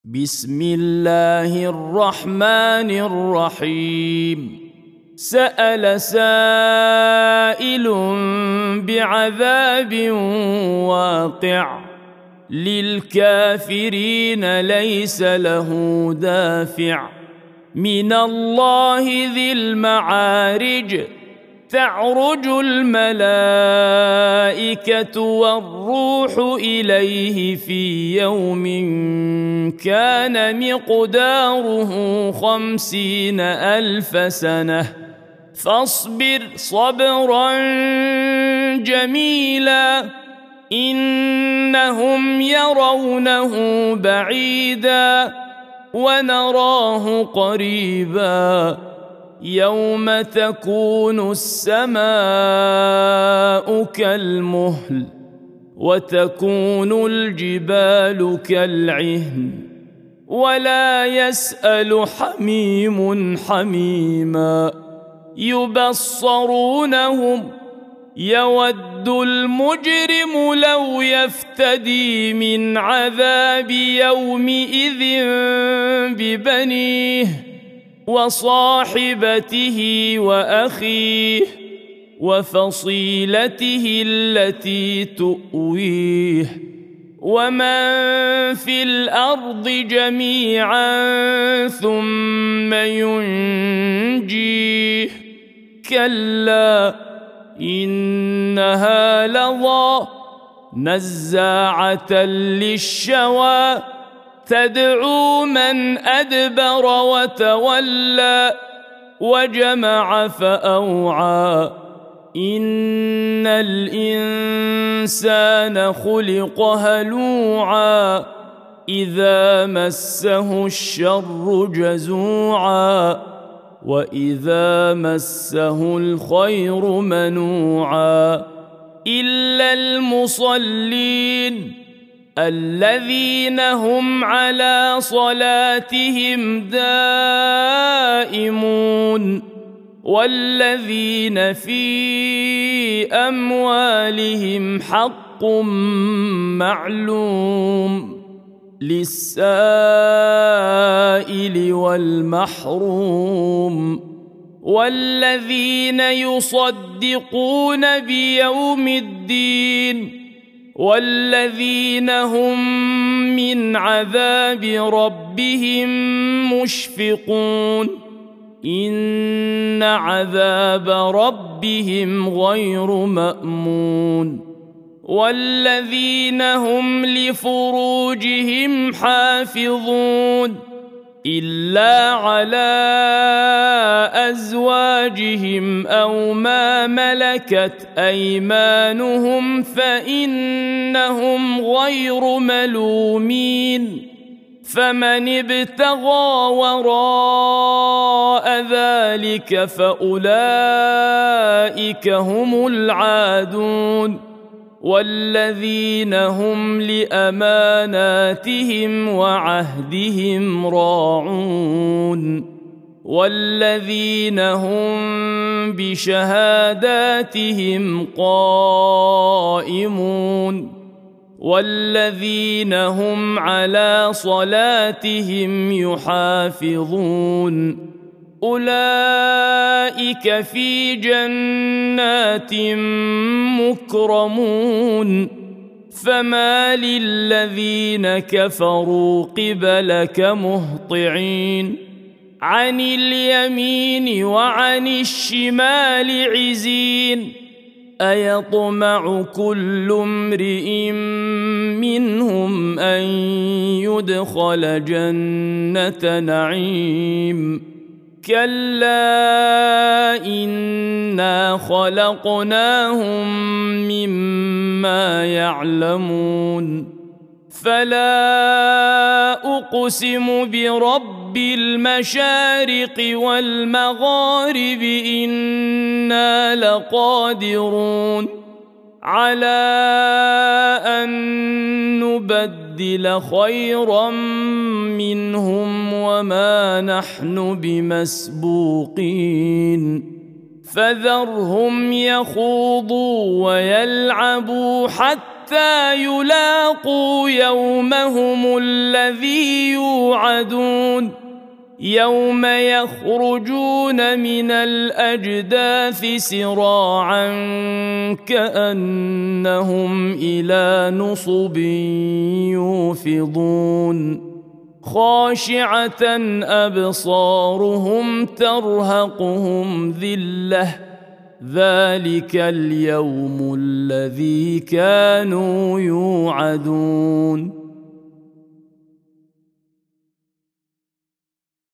بسم الله الرحمن الرحيم. سأل سائل بعذاب واقع للكافرين ليس له دافع من الله ذي المعارج تعرج الملائكة والروح إليه في يوم كان مقداره 50,000 سنة فاصبر صبرا جميلا إنهم يرونه بعيدا ونراه قريبا يوم تكون السماء كالمهل وتكون الجبال كالعهن ولا يسأل حميم حميما يبصرونهم يود المجرم لو يفتدي من عذاب يومئذ ببنيه وصاحبته وأخيه وفصيلته التي تؤويه ومن في الأرض جميعا ثم ينجيه كلا إنها لظى نزاعة للشوى تدعو من أدبر وتولى وجمع فأوعى إن الإنسان خلق هلوعا إذا مسه الشر جزوعا وإذا مسه الخير منوعا إلا المصلين الذين هم على صلاتهم دائمون والذين في أموالهم حق معلوم للسائل والمحروم والذين يصدقون بيوم الدين والذين هم من عذاب ربهم مشفقون إن عذاب ربهم غير مأمون والذين هم لفروجهم حافظون إلا على أزواجهم أو ما ملكت أيمانهم فإنهم غير ملومين فمن ابتغى وراء ذلك فأولئك هم العادون والذين هم لأماناتهم وعهدهم راعون والذين هم بشهاداتهم قائمون والذين هم على صلاتهم يحافظون أولئك في جنات مكرمون فما للذين كفروا قبلك مهطعين عن اليمين وعن الشمال عزين أيطمع كل امرئ منهم أن يدخل جنة نعيم كلا إنا خلقناهم مما يعلمون فلا أقسم برب المشارق والمغارب إنا لقادرون على أن نبدل خيرا منهم وما نحن بمسبوقين فذرهم يخوضوا ويلعبوا حتى حتى يلاقوا يومهم الذي يوعدون يوم يخرجون من الأجداث سراعا كأنهم إلى نصب يوفضون خاشعة أبصارهم ترهقهم ذلة ذلك اليوم الذي كانوا يوعدون